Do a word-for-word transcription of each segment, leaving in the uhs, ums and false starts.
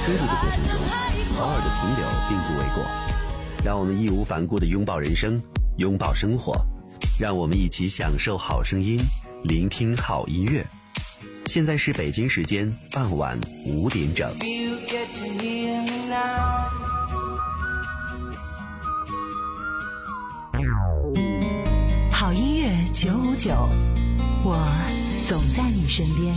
追逐的过程中，偶尔的停留并不为过。让我们义无反顾地拥抱人生，拥抱生活，让我们一起享受好声音，聆听好音乐。现在是北京时间傍晚五点整。 好音乐九五九，我总在你身边。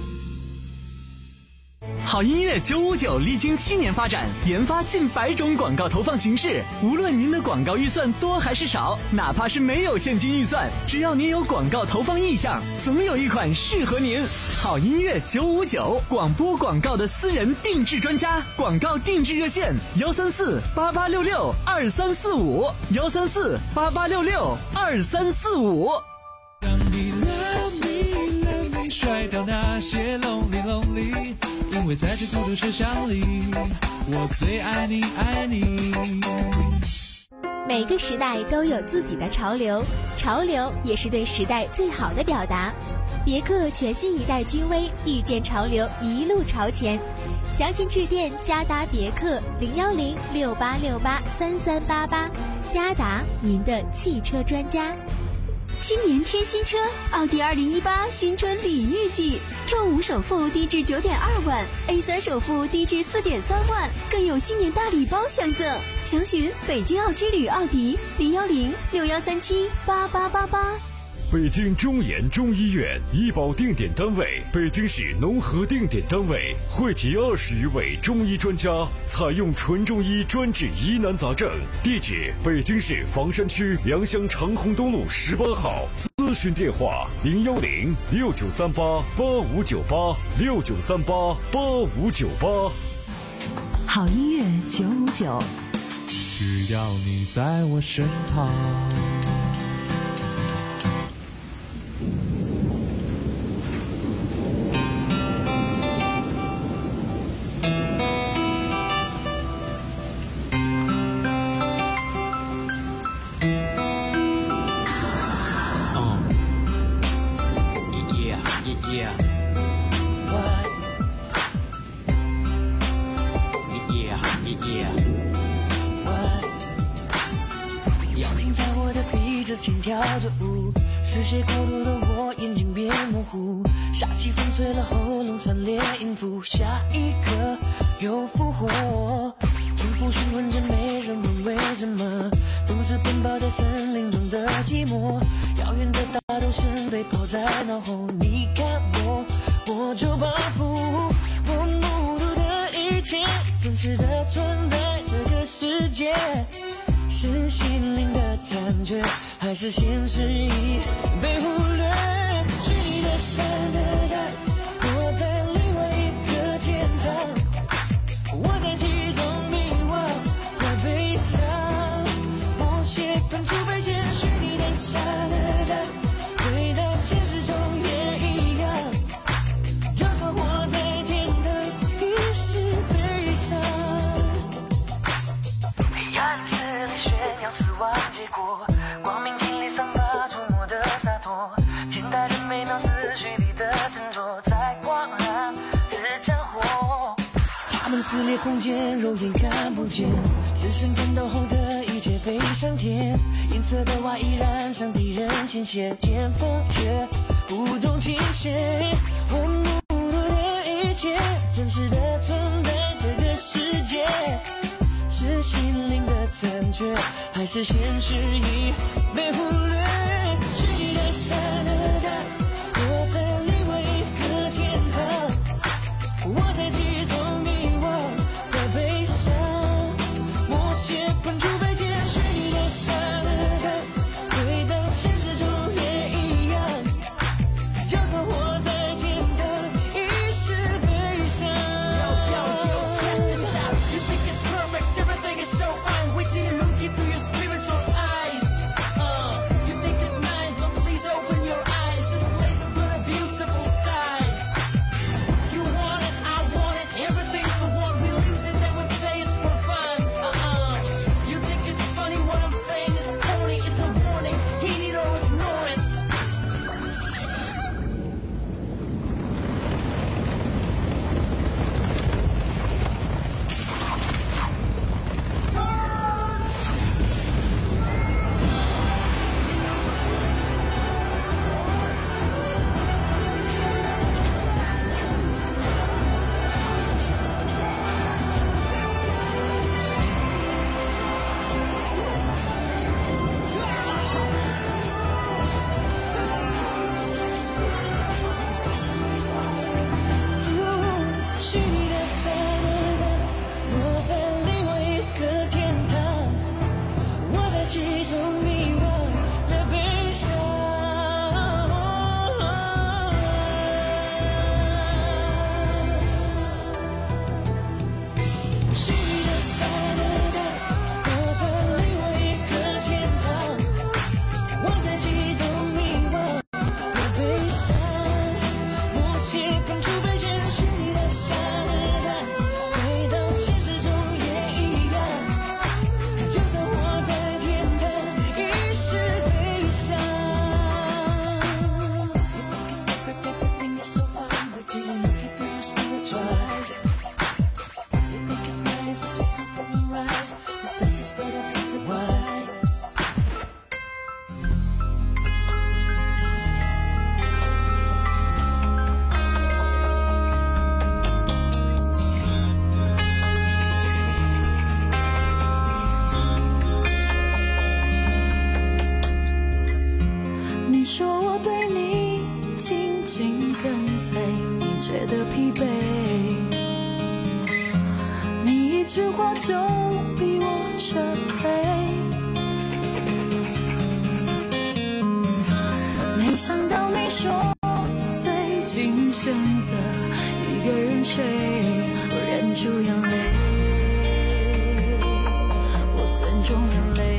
好音乐九五九历经七年发展，研发近百种广告投放形式。无论您的广告预算多还是少，哪怕是没有现金预算，只要您有广告投放意向，总有一款适合您。好音乐九五九，广播广告的私人定制专家，广告定制热线：幺三四八八六六二三四五，幺三四八八六六二三四五。 当你 love me love me 甩掉那些 lonely lonely， 因为在这孤独车厢里，我最爱你爱你。 每个时代都有自己的潮流，潮流也是对时代最好的表达。别克全新一代君威，遇见潮流，一路朝前。详情致电嘉达别克零幺零六八六八三三八八，嘉达，您的汽车专家。 新年添新车，奥迪二零一八新春礼遇季 ，Q 五首付低至九点二万 ，A 三首付低至四点三万，更有新年大礼包相赠。详询北京奥之旅奥迪零幺零六幺三七八八八八。 北京中研中医院医保定点单位，北京市农合定点单位，汇集二十余位中医专家，采用纯中医专治疑难杂症。地址：北京市房山区良乡长虹东路十八号。咨询电话：零幺零六九三八八五九八六九三八八五九八。 好音乐九五九， 只要你在我身旁。 轻跳着舞，视线过度的我眼睛变模糊，杀气粉碎了喉咙，惨烈音符，下一刻又复活。重复循环着，没人问为什么，独自奔跑在森林中的寂寞，遥远的大都市被抛在脑后。你看我，我就仿佛我目睹的一切，真实的存在这个世界。是心灵的残缺，还是现实已被忽略？虚拟的山的家，我在另外一个天堂，我在其中迷惘和悲伤，默写喷出被剪。虚拟的山的家，回到现实中也一样，就算我在天堂，已是悲伤。黑暗是炫耀死亡结果，光明尽力散发出我的洒脱，现代人每秒思绪里的沉着，在光暗是战火。他们撕裂空间，肉眼看不见，只剩战斗后的一切飞上天。银色的花依然向敌人倾斜，剑锋却不动停歇。我目睹的一切，真实的存在这个世界。是心灵的残缺，还是现实已被忽略？虚拟的山的家，我在另外一个天堂，我在其中迷惘和悲伤，默写喷出被剪。虚拟的山的家，回到现实中也一样，就算我在天堂，已是悲伤。Yo, yo, yo, check this out. You think it's perfect? Everything is so fine. Wait till you look into your spiritual eyes. Uh, you think it's nice, but please open your 觉得疲惫。你一句话就逼我撤退，没想到你说最近选择一个人睡，我忍住眼泪，我尊重眼泪。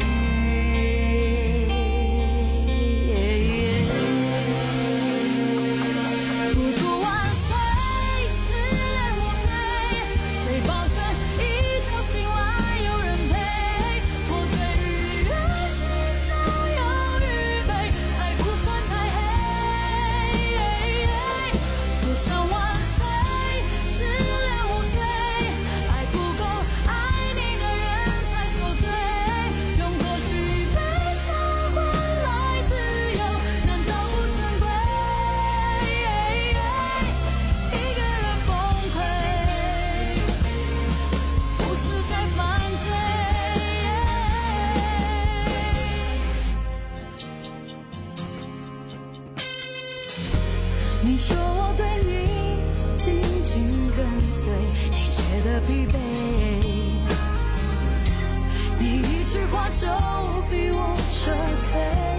你说我对你紧紧跟随，你觉得疲惫，你一句话就逼我撤退，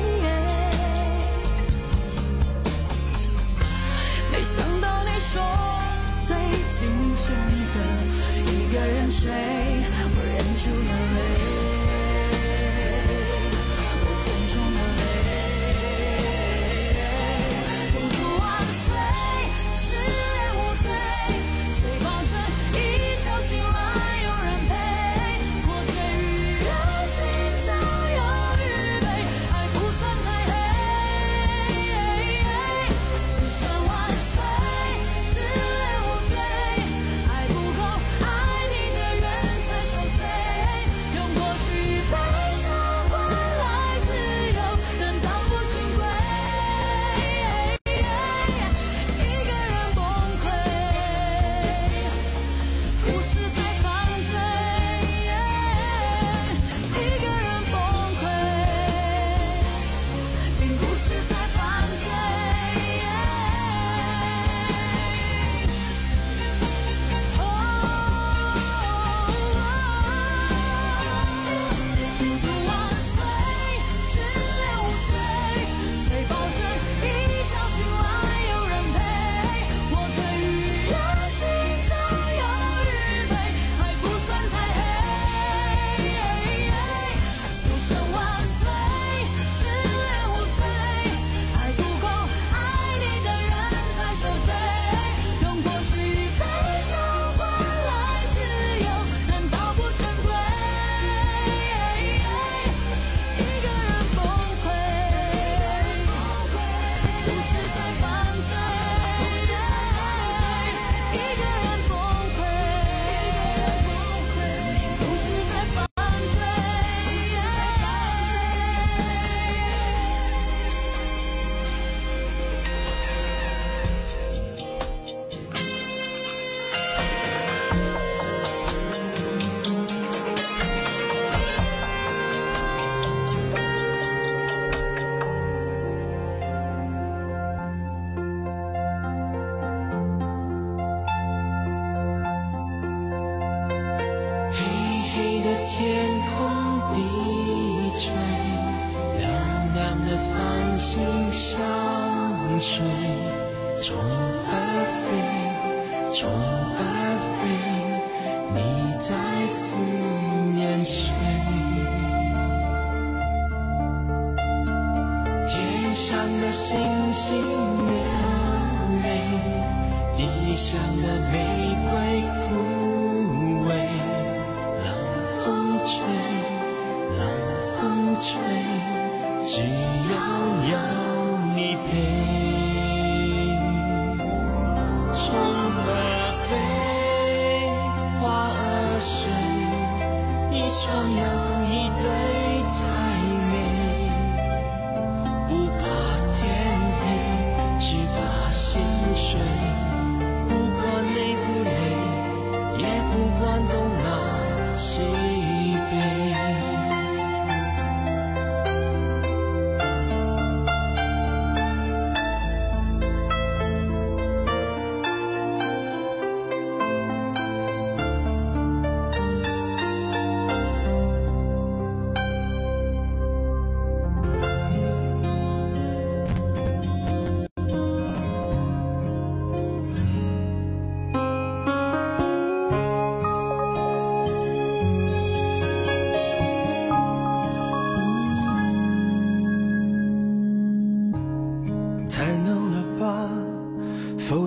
没想到你说最近选择一个人睡，我忍住眼泪。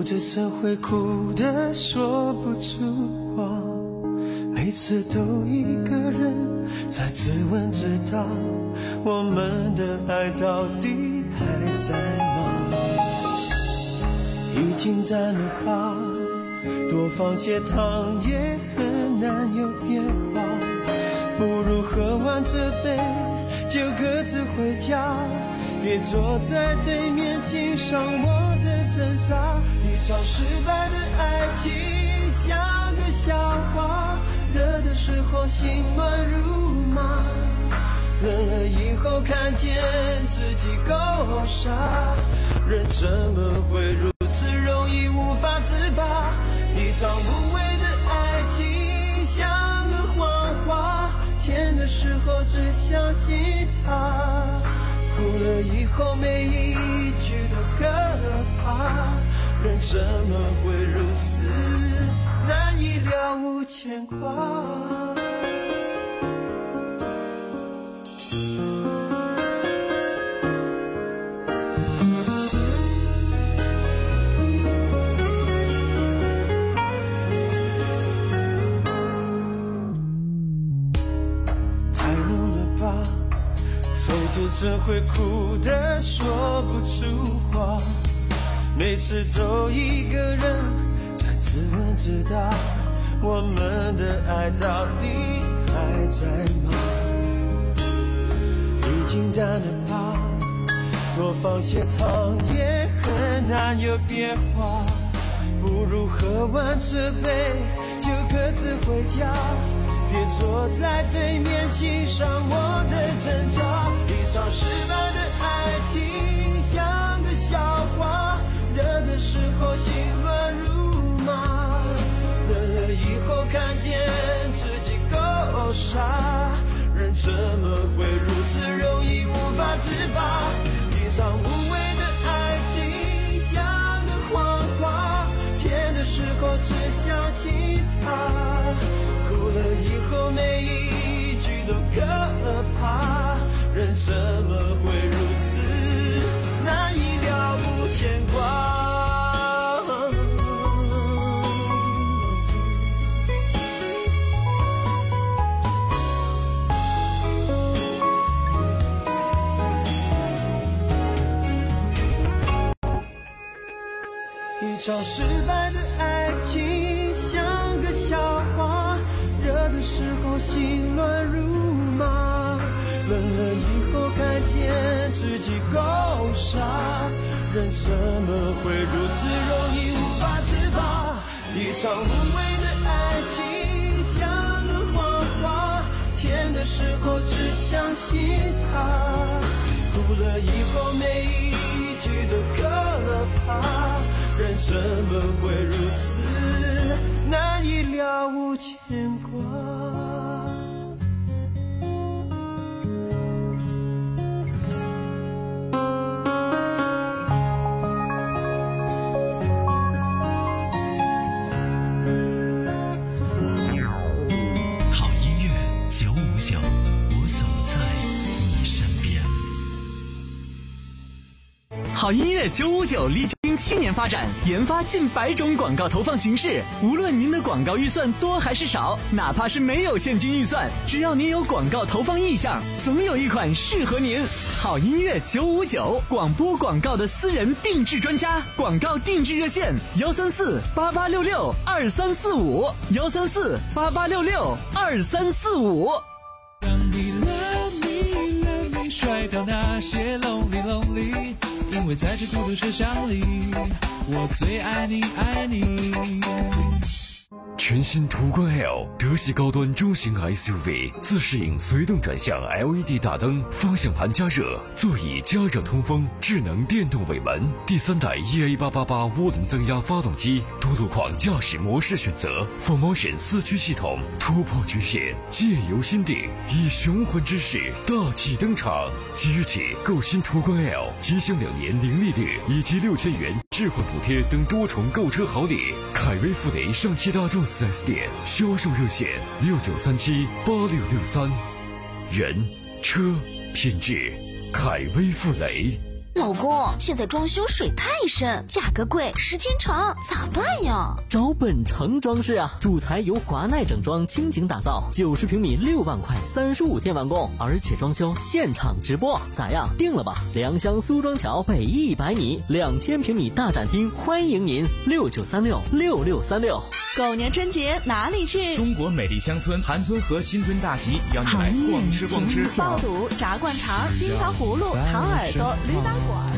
着怎会哭得说不出话，每次都一个人在自问自答，我们的爱到底还在吗？已经淡了吧，多放些糖也很难有变化，不如喝完这杯就各自回家，别坐在对面欣赏我的挣扎。一场失败的爱情像个笑话，热的时候心乱如麻，冷了以后看见自己够傻，人怎么会如此容易无法自拔？一场无谓的爱情像个谎话，甜的时候只相信它，哭了以后每一句都可怕，人怎么会如此难以了无牵挂？太浓了吧，否则怎会哭得说不出话？每次都一个人在自问自答，我们的爱到底还在吗？已经淡了吧，多放些糖也很难有变化，不如喝完这杯就各自回家，别坐在对面欣赏我的挣扎。一场失败的爱情像个笑话，热的时候心乱如麻，冷了以后看见自己够傻，人怎么会如此容易无法自拔？一场无谓的爱情像个谎话，甜的时候只相信它，哭了以后每一句都可怕，人怎么会如此难以了无牵挂？一场失败的爱情像个笑话，热的时候心乱如麻，冷了以后看见自己够傻，人怎么会如此容易无法自拔？一场无谓的爱情像个谎话，甜的时候只相信它，哭了以后每一句都可怕，人怎么会如此难以了无牵挂？ 好音乐九五九，我总在你身边。 好音乐九五九历经七年发展，研发近百种广告投放形式。无论您的广告预算多还是少，哪怕是没有现金预算，只要您有广告投放意向，总有一款适合您。好音乐九五九，广播广告的私人定制专家，广告定制热线：幺三四八八六六二三四五，幺三四八八六六二三四五。 让你 love me love me 甩掉那些 lonely lonely，因为在这孤独车厢里，我最爱你爱你。 全新途观 L 德系高端中型 S U V， 自适应随动转向 L E D 大灯，方向盘加热，座椅加热通风，智能电动尾门，第三代 E A 八八八 涡轮增压发动机，多路况驾驶模式选择 ，four motion 四驱系统，突破局限，借由心定，以雄浑之势大气登场。即日起购新途观 L， 即享两年零利率以及六千元置换补贴等多重购车好礼。凯威富雷上汽大众四 S 店销售热线六九三七八六六三，人车品质，凯威富雷。 老公，现在装修水太深，价格贵，时间长，咋办呀？ 找本城装饰啊，主材由华奈整装倾情打造，九十平米六万块，三十五天完工，而且装修现场直播，咋样？定了吧？良乡苏庄桥北一百米，两千平米大展厅，欢迎您六九三六六六三六。 狗年春节哪里去？ 中国美丽乡村韩村和新村大集，邀你来逛吃逛吃。 爆肚、炸灌肠、冰糖葫芦、糖耳朵、驴打滚。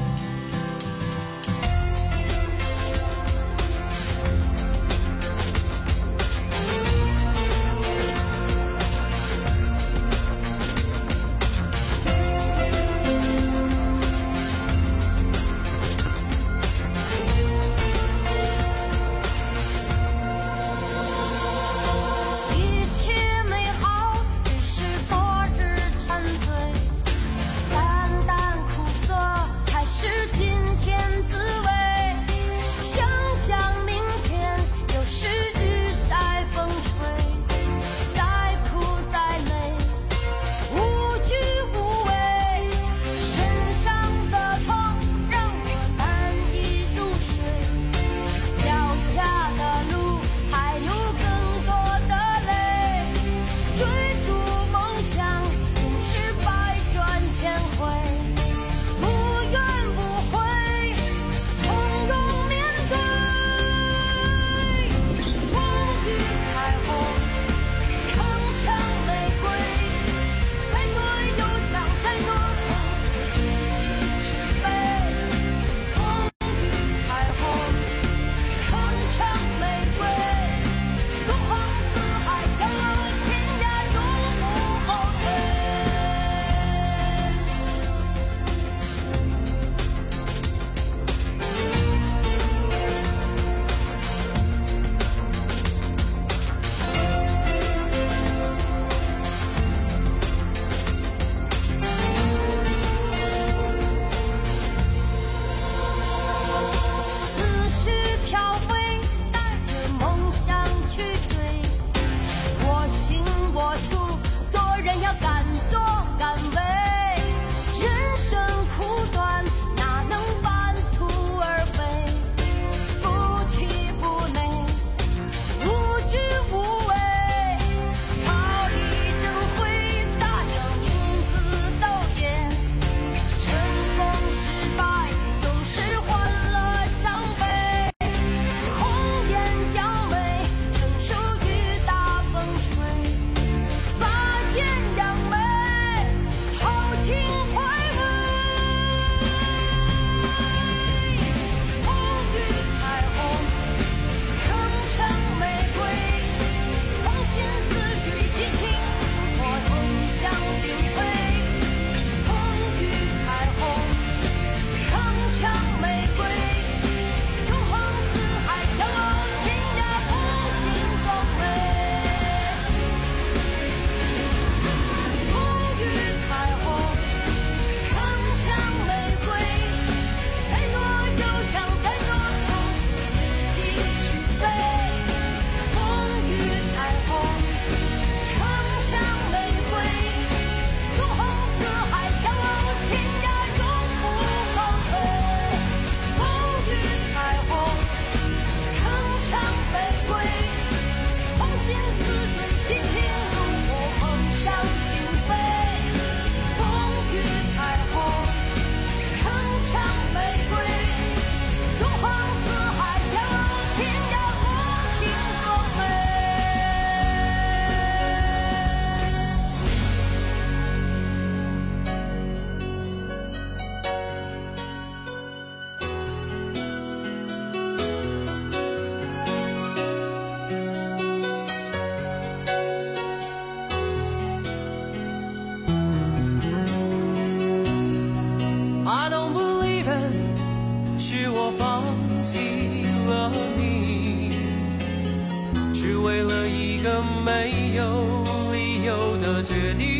没有理由的决定，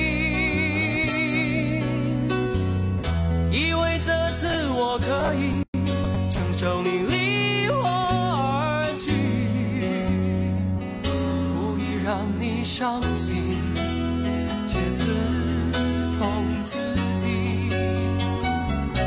以为这次我可以承受你离我而去，故意让你伤心，却刺痛自己。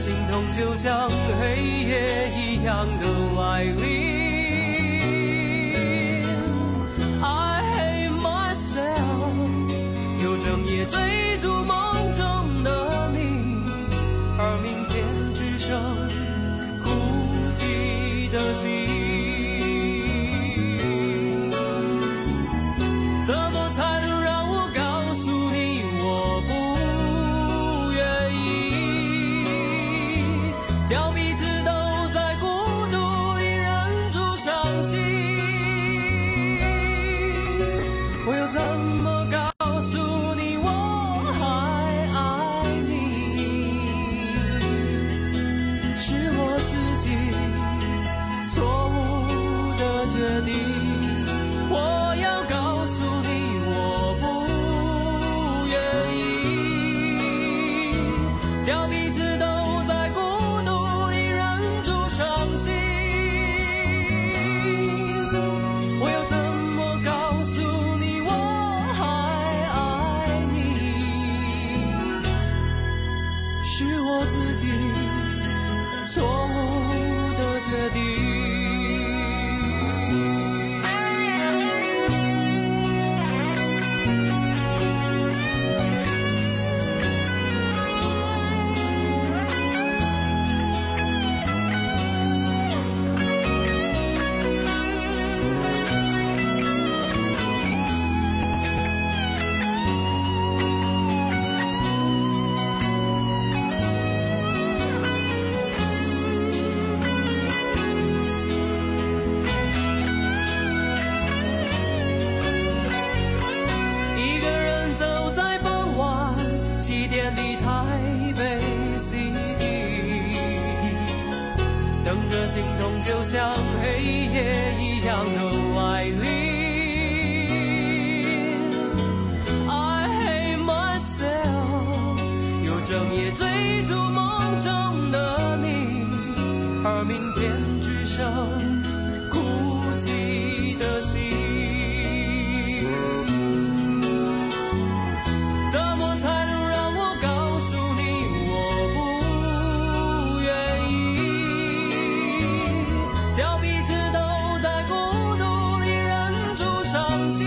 心痛就像黑夜一样的来临。I hate myself， 又整夜追逐梦中的你，而明天只剩孤寂的心。怎么才能让我告诉你我不愿意，叫彼此都在孤独里忍住伤心。我又怎么告诉你我还爱你，是我自己错误的决定。我要告诉你我不愿意，叫彼此都在孤独里忍住伤心。我又怎么告诉你我还爱你，是我自己错误的决定。心痛就像黑夜一样的来临。I hate myself， 又整夜追逐梦中的你，而明天只剩孤寂的心。怎么才能让我告诉你我不愿意，叫彼此都在孤独里忍住伤心。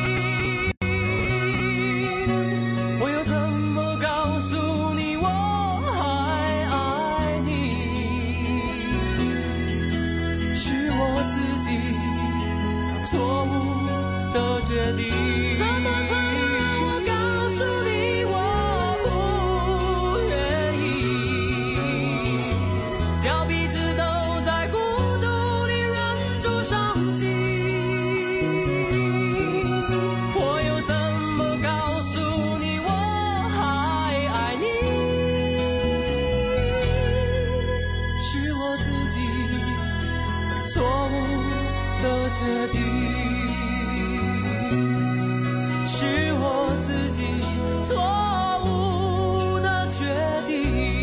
我又怎么告诉你我还爱你，是我自己错误的决定。怎么才能让我告诉你我不愿意，叫彼此都在孤独里忍住伤心。我又怎么告诉你我还爱你，是我自己错误的决定，是我自己错误的决定。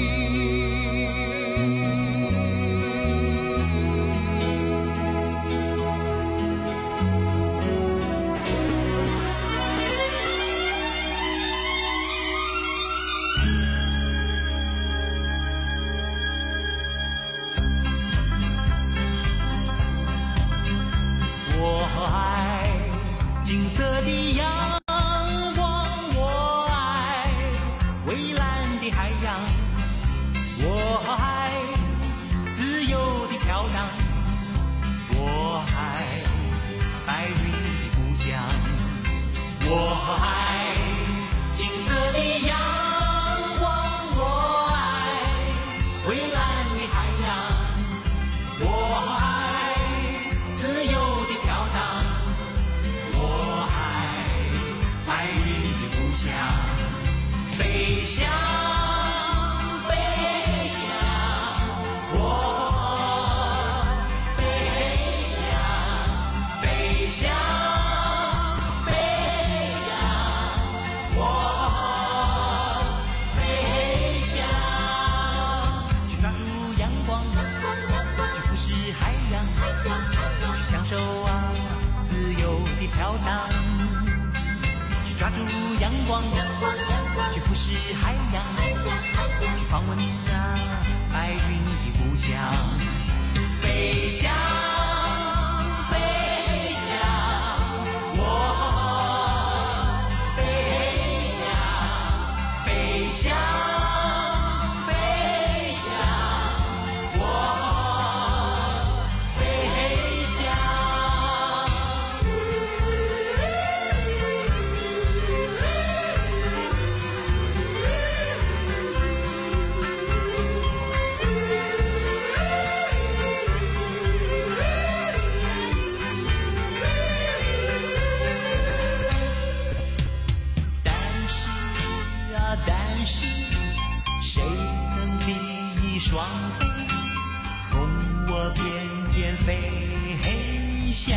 我爱金色的阳光，我爱蔚蓝的海洋，我爱自由的飘荡，我爱白云的故乡。我爱金色的阳光，我爱蔚蓝的海洋，我爱自由的飘荡，我爱白云的故乡。飞翔飞翔，我飞翔飞翔飞翔，我飞翔，去抓住阳光，去俯视海洋，去享受啊自由的飘荡，去抓住阳光，去俯视海洋，去访问啊白云的故乡，飞翔。双飞，供我翩翩飞翔。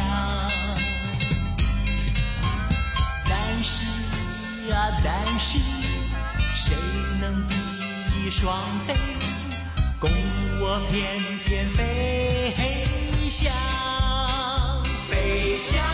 但是啊，但是，谁能比翼双飞，供我翩翩飞翔？飞翔。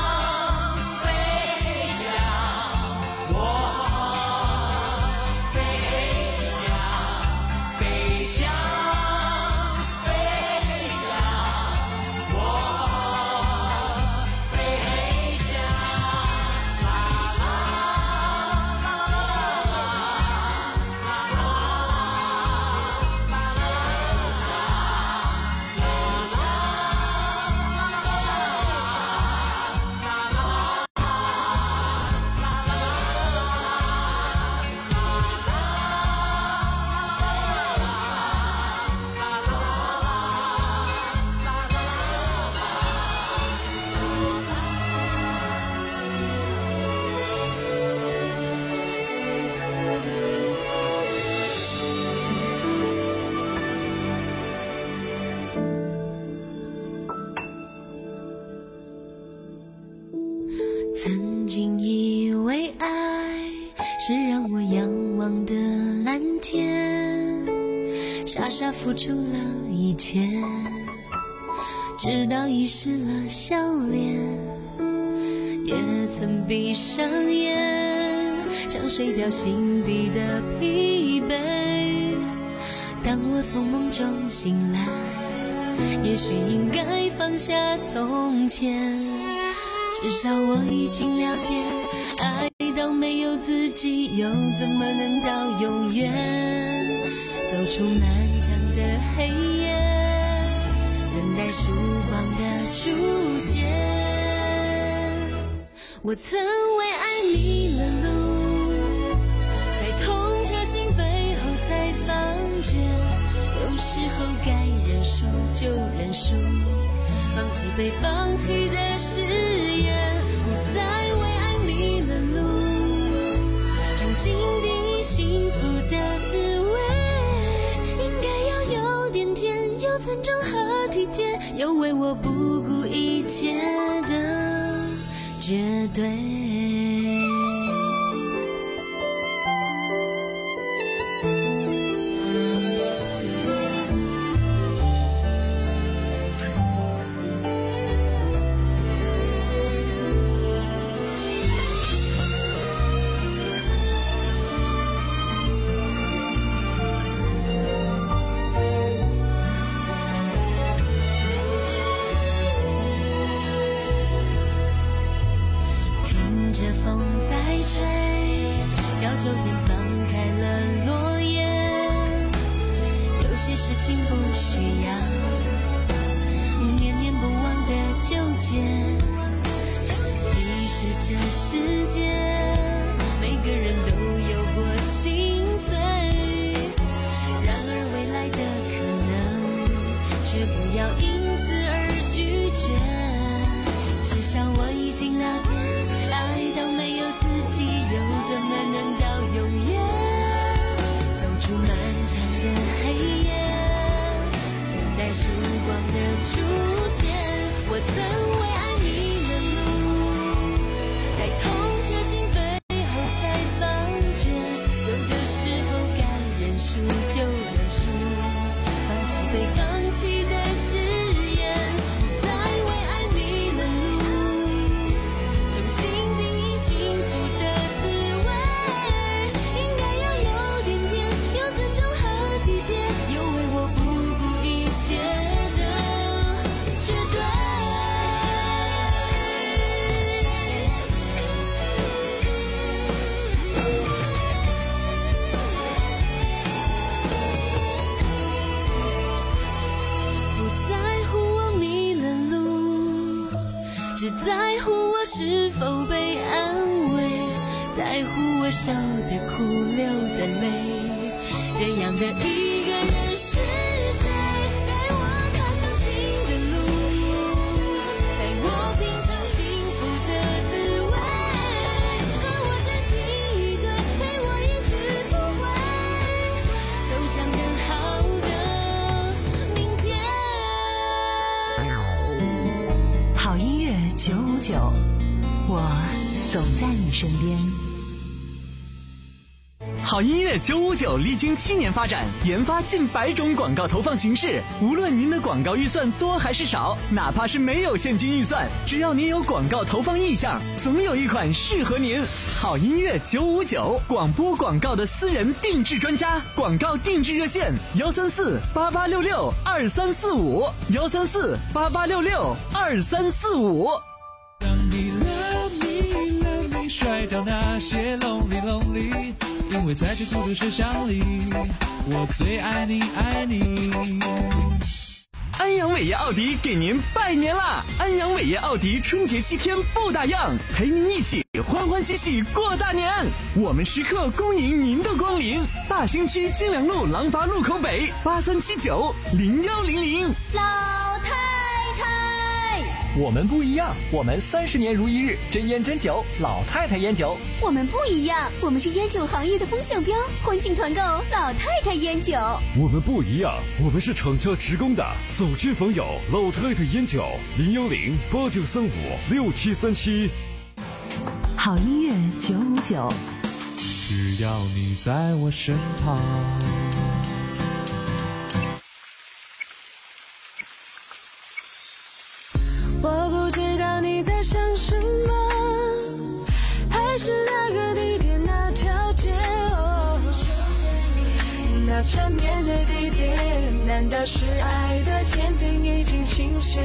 曾经以为爱是让我仰望的蓝天，傻傻付出了一切，直到遗失了笑脸，也曾闭上眼，想睡掉心底的疲惫。当我从梦中醒来，也许应该放下从前，至少我已经了解，爱到没有自己，又怎么能到永远？走出漫长的黑夜，等待曙光的出现。我曾为爱迷了路，在痛彻心扉后才发觉，有时候该认输就认输，放弃被放弃的誓言，不再为爱迷了路，重新定义幸福的滋味。应该要有点甜，有尊重和体贴，有为我不顾一切的绝对。着风在吹，叫秋天放开了落叶，有些事情不需要念念不忘的纠结，即使这世界每个人都有过心碎，然而未来的可能却不要因此而拒绝，至少我已经了解，爱到没有自己，又怎么能到永远？走出漫长的黑夜，等待曙光的出现。我曾为爱迷了路，在痛彻心只在乎我是否被安慰，在乎我笑的哭流的泪，这样的一个人是谁？带我踏上新的路，陪我品尝幸福的滋味，和我渐行一对，陪我一去不回，走向更好的明天。 好音乐九五九，我总在你身边。 好音乐九五九历经七年发展，研发近百种广告投放形式。无论您的广告预算多还是少，哪怕是没有现金预算，只要您有广告投放意向，总有一款适合您。好音乐九五九，广播广告的私人定制专家，广告定制热线：幺三四八八六六二三四五，幺三四八八六六二三四五。 当你 love me love me 甩掉那些 lonely lonely，因为在这孤独车厢里，我最爱你爱你。 安阳伟业奥迪给您拜年啦！安阳伟业奥迪春节七天不打烊，陪您一起欢欢喜喜过大年。我们时刻恭迎您的光临。大兴区金良路廊坊路口北八三七九零幺零零。 老太太， 我们不一样，我们三十年如一日，真烟真酒，老太太烟酒。 我们不一样，我们是烟酒行业的风向标，欢庆团购老太太烟酒。 我们不一样，我们是厂家直供的，走亲访友老太太烟酒，零幺零八九三五六七三七。 好音乐九五九， 只要你在我身旁。 我不知道你在想什么，还是那个地点那条街，哦，那缠绵的地点，难道是爱的天平已经倾斜？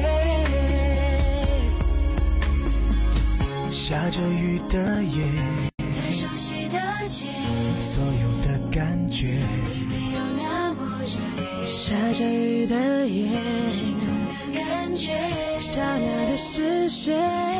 下着雨的夜， 太熟悉的街， 所有的感觉你没有那么热烈。下着雨的夜，心动的感觉，刹那的视线，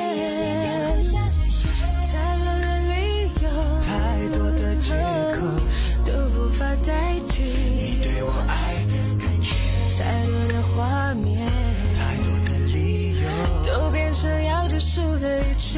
太多的理由， 太多的借口都无法代替你对我爱的感觉， 太多的画面， 太多的理由都变成要结束的一切。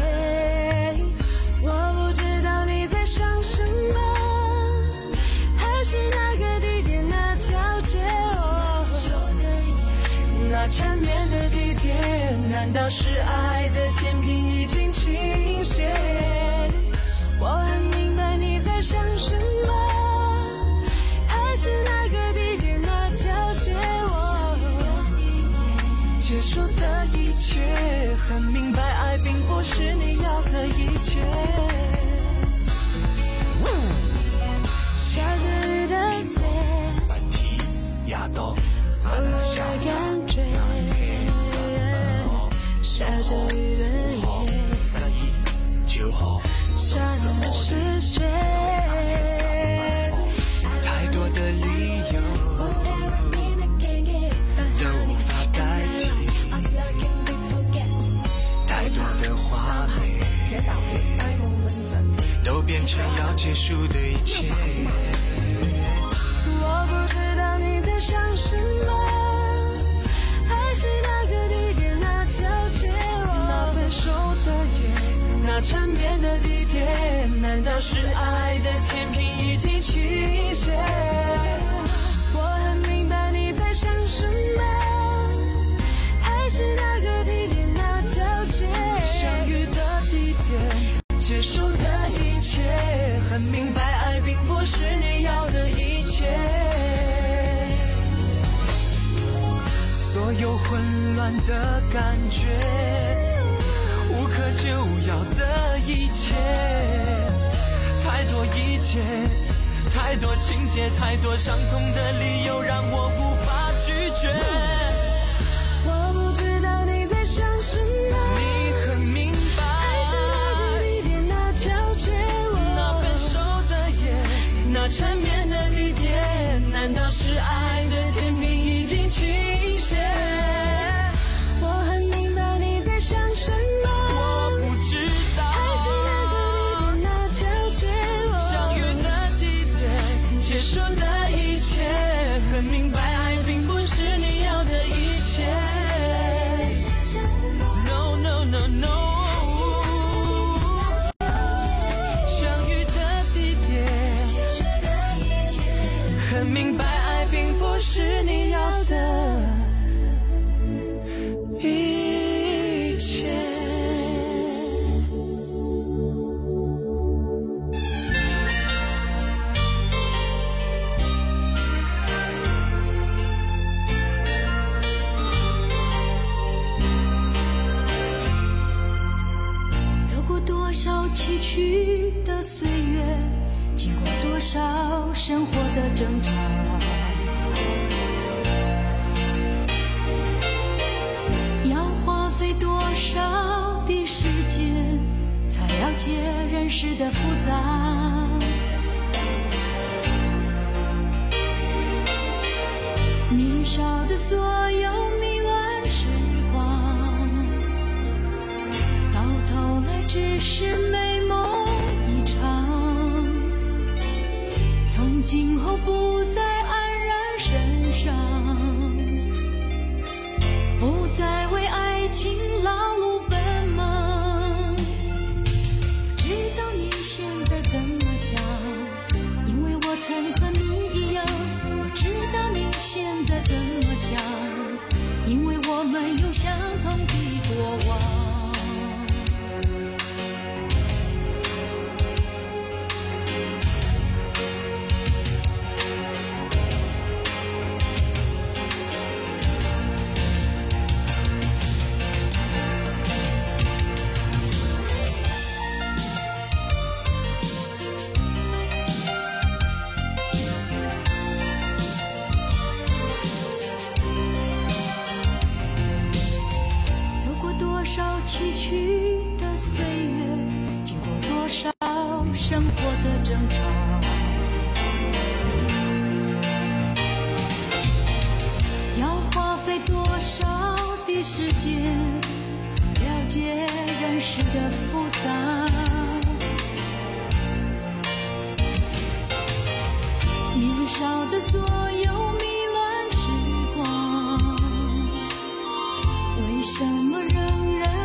我不知道你在想什么，还是那个地点那条街，哦，那缠绵的地点，难道是爱的天平已经倾斜？我很明白你在想什么，还是那个地点那条街，哦，结束的一切，很明白爱并不是你要的一切。下着雨的夜， 满地压倒所有的感觉，下着雨的夜， 三一九号刹那的视线， 太多的理由都无法代替，太多的画面都变成要结束的一切。 我不知道你在想什么，还是那个地点那条街，那分手的夜，那缠绵的地点，难道是爱的天平已经倾斜？我很明白你在想什么，还是那个地点那条街，相遇的地点，结束的一切，很明白爱并不是你要的一切。 所有混乱的感觉，无可救药的一切，太多一切，太多情节，太多伤痛的理由，让我无法拒绝。 我不知道你在想什么， 你很明白， 还是那个地点那条街， 那分手的夜， 那缠绵的地点，难道是爱的天平已经倾斜？我很明白你在想什少崎岖的岁月，经过多少生活的挣扎，要花费多少的时间才了解人世的复杂。年少的所有迷乱时光，到头来只是美梦一场，从今后不再黯然神伤，不再为爱情劳碌奔忙。知道你现在怎么想，因为我曾和你一样。我知道你现在怎么想，因为我们有相同的过往。崎岖的岁月，经过多少生活的挣扎，要花费多少的时间才了解人世的复杂。年少的所有迷乱时光，为什么仍然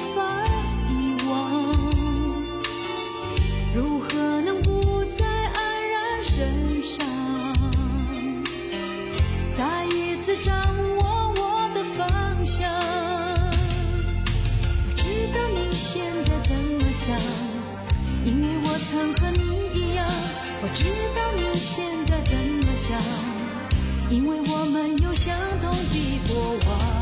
如何能不再黯然神伤，再一次掌握我的方向。我知道你现在怎么想，因为我曾和你一样。我知道你现在怎么想，因为我们有相同的过往。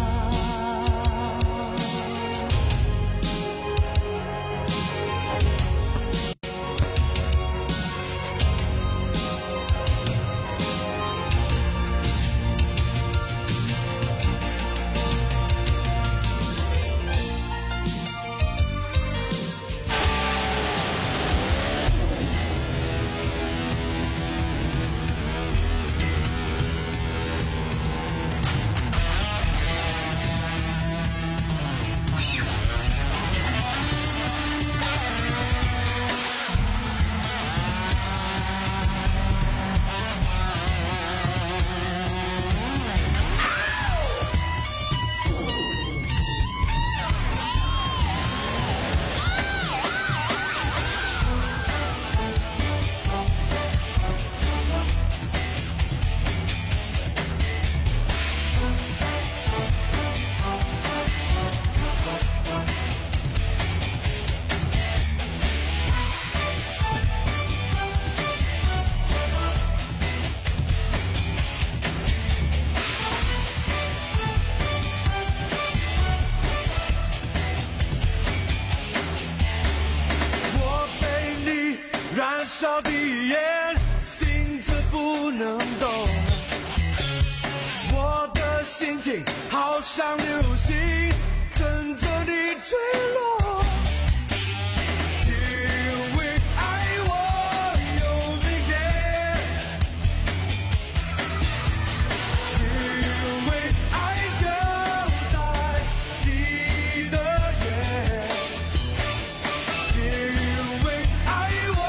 烧的烟盯着不能动，我的心情好像流星跟着你坠落，因为爱我有明天，因为爱就在你的眼，因为爱我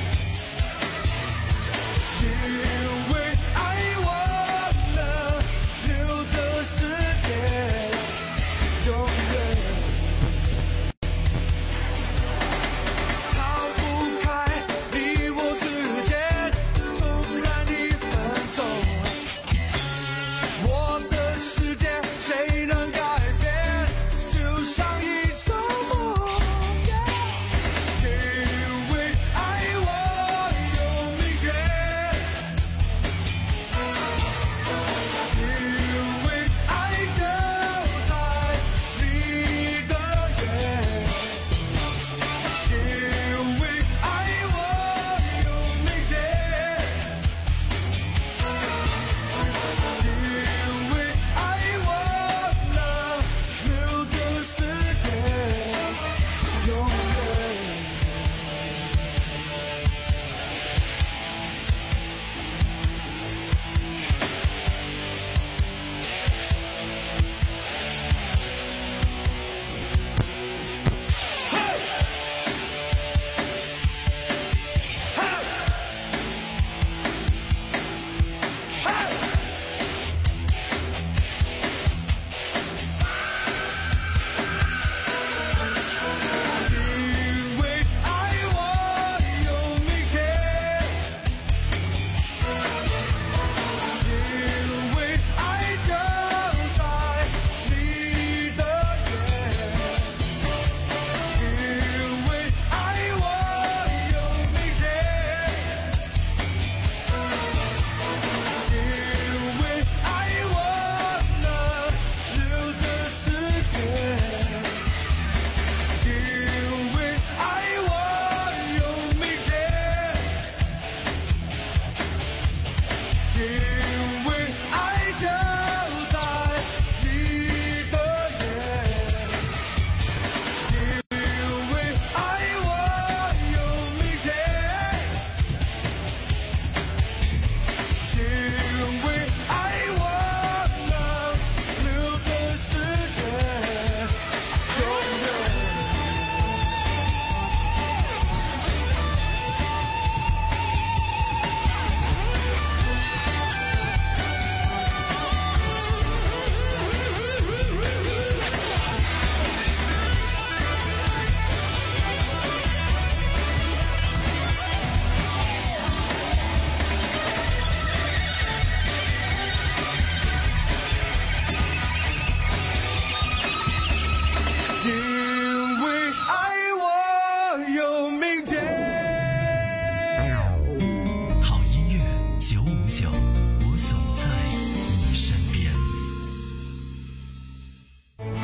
因为爱我呢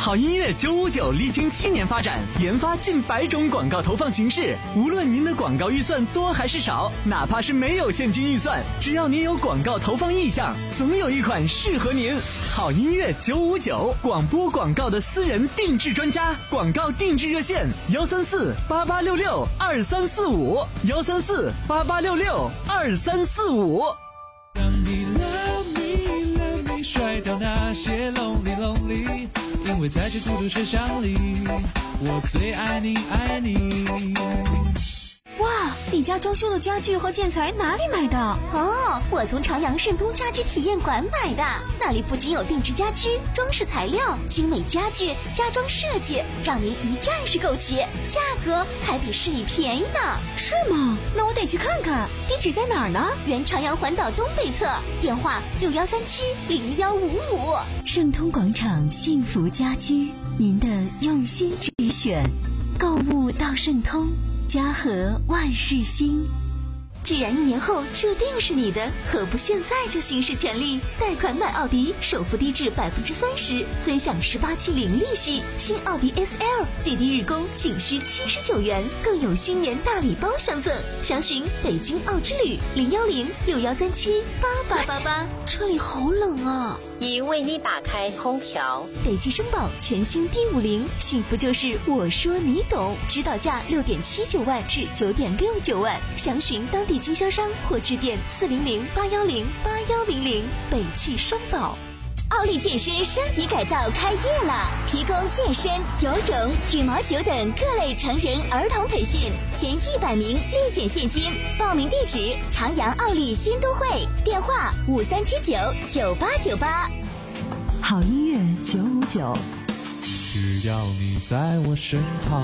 好音乐九五九历经七年发展，研发近百种广告投放形式。无论您的广告预算多还是少，哪怕是没有现金预算，只要您有广告投放意向，总有一款适合您。好音乐九五九，广播广告的私人定制专家，广告定制热线：幺三四八八六六二三四五，幺三四八八六六二三四五。 让你 love me love me 甩掉那些 lonely lonely， 因为在这孤独车厢里，我最爱你爱你。 哇，你家装修的家具和建材哪里买的？ 哦，我从朝阳盛通家居体验馆买的，那里不仅有定制家居、装饰材料、精美家具、家装设计，让您一站式购齐，价格还比市里便宜呢。 是吗？那我得去看看。地址在哪儿呢？ 原朝阳环岛东北侧，电话六幺三七零幺五五。 盛通广场幸福家居，您的用心之选，购物到盛通。家和万事兴。 既然一年后注定是你的，何不现在就行使权利？贷款买奥迪，首付低至百分之三十，尊享十八期零利息。新奥迪 S L 最低日供仅需七十九元，更有新年大礼包相赠。详询北京奥之旅零幺零六幺三七八八八八。车里好冷啊！ 已为你打开空调。 北汽绅宝全新 D 五零，幸福就是我说你懂，指导价六点七九万至九点六九万。详询当地经销商或致电四零零八幺零八幺零零。北汽绅宝。 奥利健身升级改造开业了，提供健身、游泳、羽毛球等各类成人儿童培训，前一百名立减现金。报名地址：朝阳奥利新都会，电话五三七九九八九八。 好音乐九五九， 只要你在我身旁。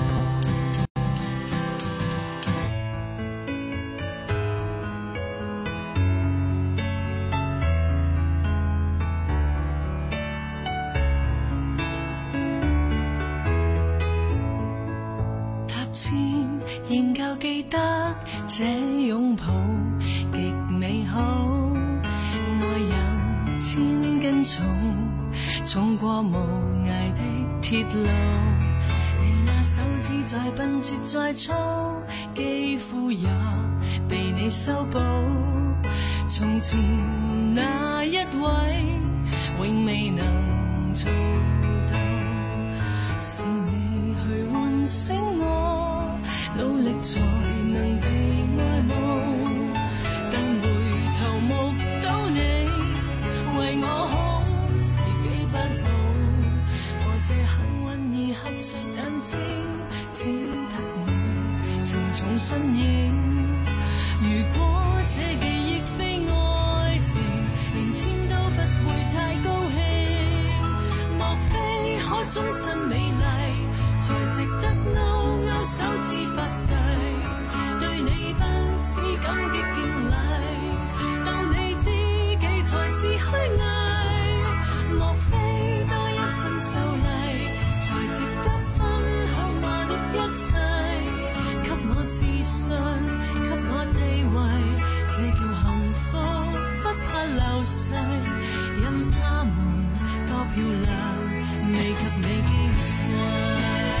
仍舊記得這擁抱極美好，愛有千斤重，重過無涯的鐵路。你那手指再笨拙再粗，肌膚也被你修補。從前那一位永未能做到，是你去喚醒我，努力才能被愛慕，但回頭目睹你為我好，自己不好。我這幸運兒合着眼睛，只得你沉重身影。如果這記憶非愛情，連天都不會太高興。莫非可終身美麗，才值得勾勾手指發誓，對你不止感激敬禮，當你知己才是虛偽。莫非多一份秀麗，才值得分享我的一切，給我自信，給我地位，這叫幸福，不怕流逝，任他們多漂亮，未及你矜貴。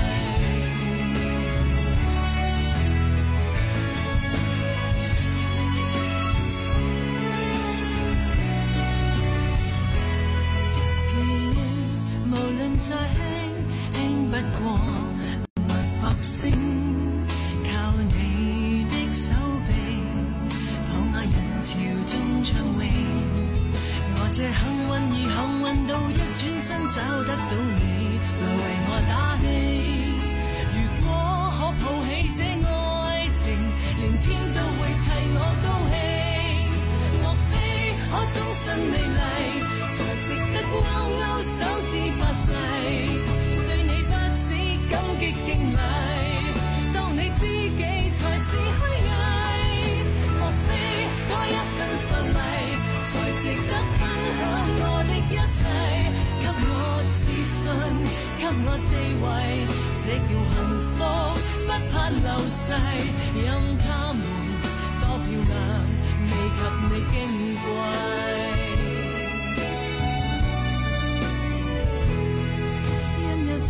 再輕輕不過脈搏聲，靠你的手臂，跑馬人潮中暢泳。我這幸運兒幸運到一轉身找得到你，來為我打氣。如果可抱起這愛情，連天都會替我高興。莫非可終身美麗，才值得勾勾手指發誓，對你不止感激敬禮，當你知己才是虛偽。莫非多一份秀麗，才值得分享我的一切，給我自信，給我地位，這叫幸福，不怕流逝，任他們多漂亮，未及你矜貴。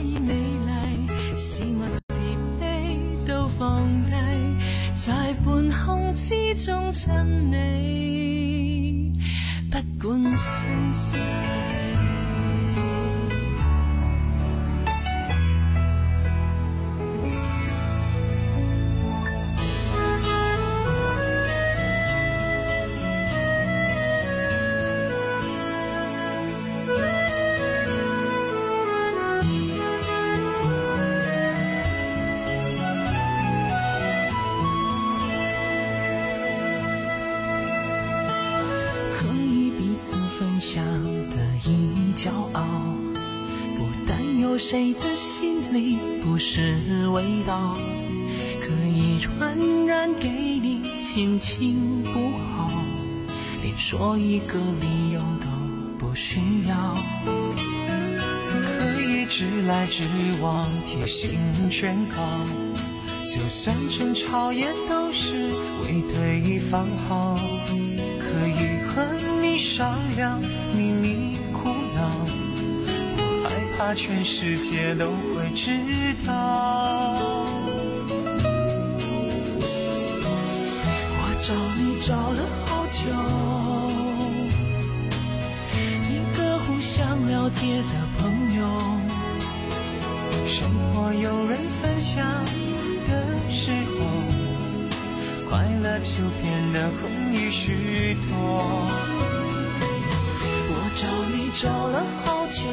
意未來，是我自卑都放低，在半空之中親你，不管生死。 分享的一骄傲，不担忧谁的心里不是味道，可以传染给你心情不好，连说一个理由都不需要， 可以直来直往，贴心劝告，就算争吵也都是为对方好，可以和你商量秘密苦恼，不害怕全世界都会知道。 我找你找了好久，一个互相了解的朋友， 生活有人分享的时候，快乐就变得容易许多。 我找你找了好久，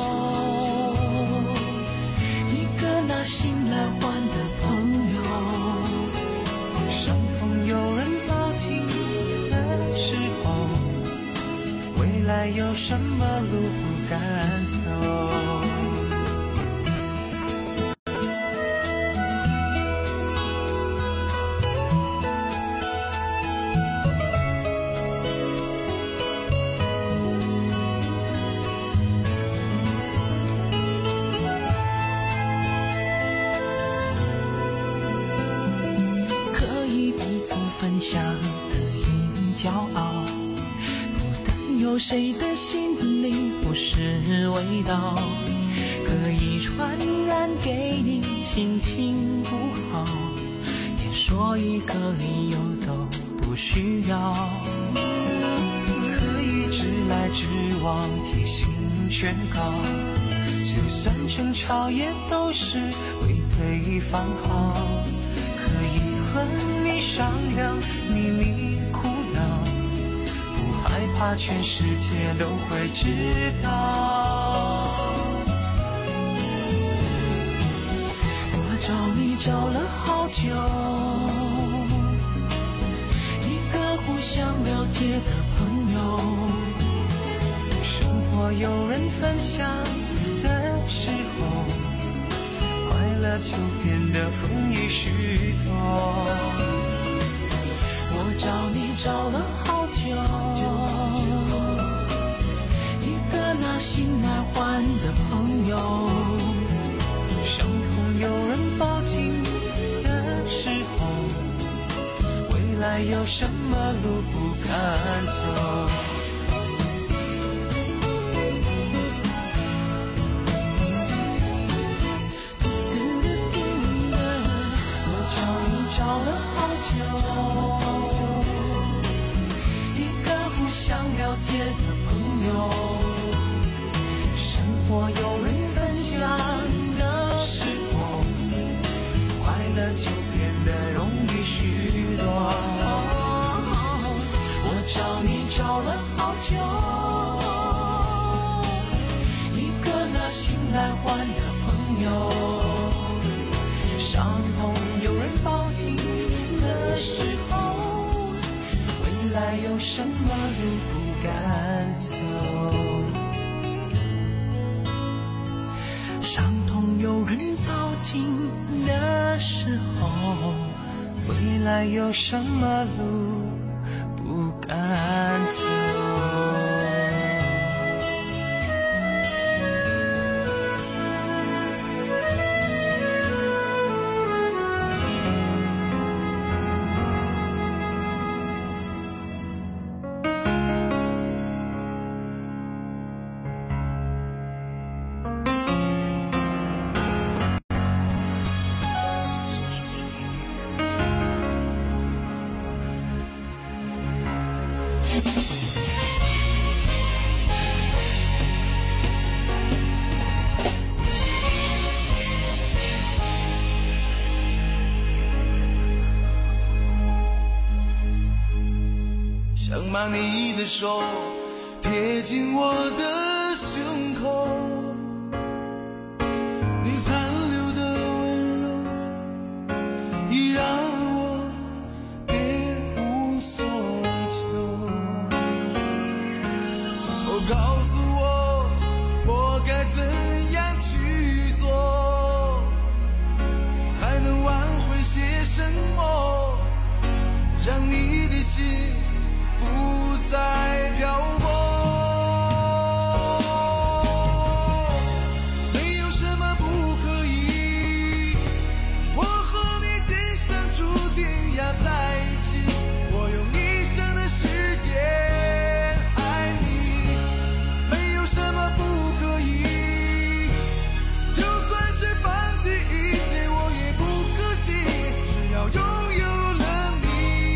一个拿心来换的朋友， 伤痛有人抱紧的时候，未来有什么路不敢走。 分享的一骄傲，不担忧谁的心里不是味道，可以传染给你心情不好，连说一个理由都不需要， 可以直来直往，贴心劝告，就算争吵也都是为对方好，可以和你商量秘密苦恼，不害怕全世界都会知道。 我找你找了好久，一个互相了解的朋友， 生活有人分享的时候，快乐就变得容易许多。 我找你找了好久，一个拿心来换的朋友， 伤痛有人抱紧的时候，未来有什么路不敢走。 找了好久，一个互相了解的朋友，生活有人分享的时候，快乐就变得容易许多。我找你找了好久，一个拿心来换的朋友，伤痛有人抱紧的时候，未来有什么路不敢走？伤痛有人抱紧的时候， 未来有什么路不敢走？ 把你的手贴近我的胸口，你残留的温柔已让我别无所求。哦，告诉我我该怎样去做，还能挽回些什么，让你的心不再漂泊。没有什么不可以，我和你今生注定要在一起，我用一生的时间爱你。没有什么不可以，就算是放弃一切我也不可惜，只要拥有了你。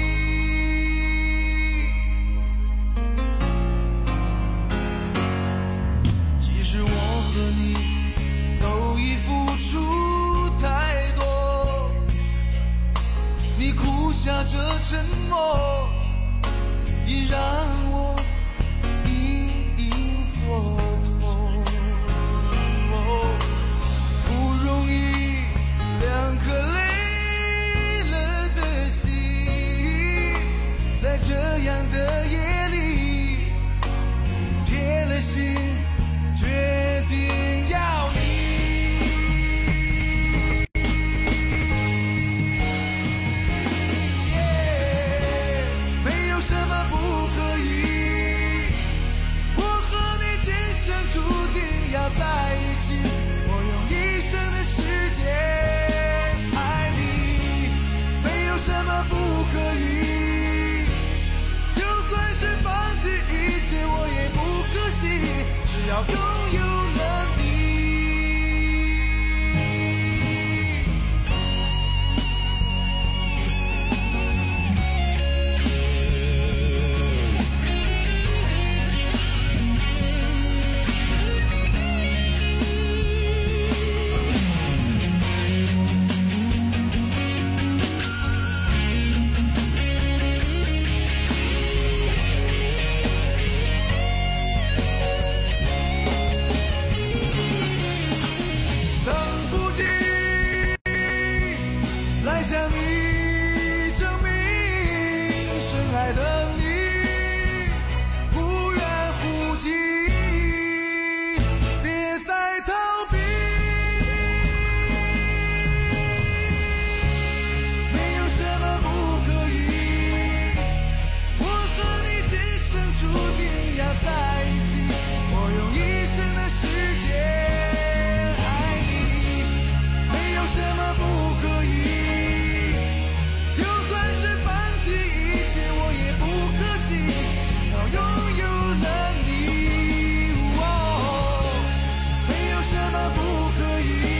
其实我和你都已付出太多，你苦笑着沉默，已让我隐隐作痛。不容易，两颗累了的心，在这样的夜里铁了心，决定要你。没有什么不可以，我和你今生注定要在一起，我用一生的时间爱你。没有什么不可以，就算是放弃一切我也不可惜，只要拥有了你。等不及来向你证明，深爱的你不愿呼吸，别再逃避。没有什么不可以，我和你今生注定要在一起，我用一生的时间什么不可以，就算是放弃一切我也不可惜，只要拥有了你。哦，没有什么不可以，